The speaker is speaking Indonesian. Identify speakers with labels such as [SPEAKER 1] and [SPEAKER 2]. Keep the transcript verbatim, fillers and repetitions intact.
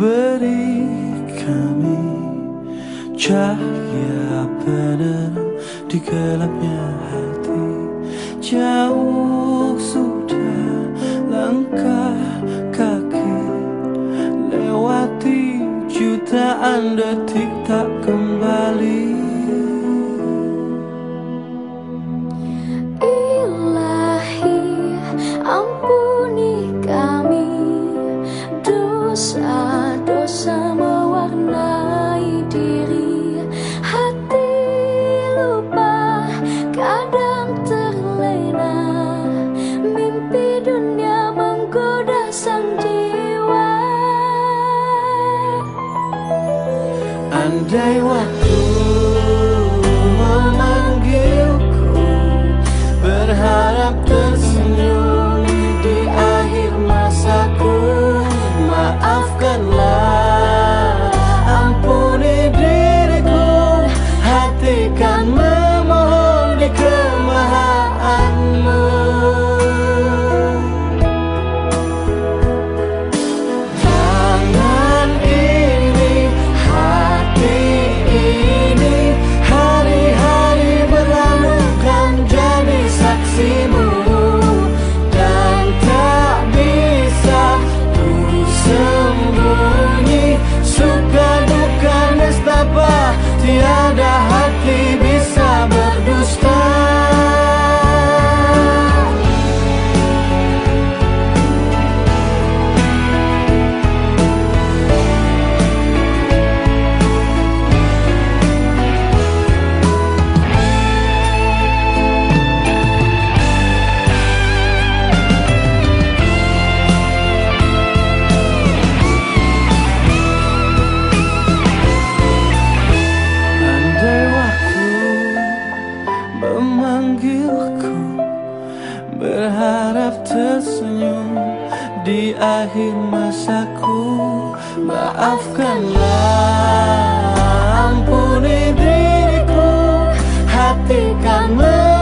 [SPEAKER 1] Beri kami cahaya penerang di gelapnya hati. Jauh sudah langkah kaki, lewati jutaan detik tak kembali.
[SPEAKER 2] Ilahi, ampuni kami, dosa-dosa mewarnai diri. Hati lupa, kadang terlena, mimpi dunia menggoda sang jiwa.
[SPEAKER 1] Andai waktu memanggilku, berharap tersenyum di akhir masaku. Maafkanlah, ampuni diriku, hati kan memohon di kemahaanmu. Tangan ini, hati ini, hari-hari berlalu kan jadi saksimu. Dan tak bisa ku sembunyi, suka duka nestapa, tiada hati bisa berdusta. Memanggilku, berharap tersenyum di akhir masaku. Maafkanlah, ampuni diriku, hati kan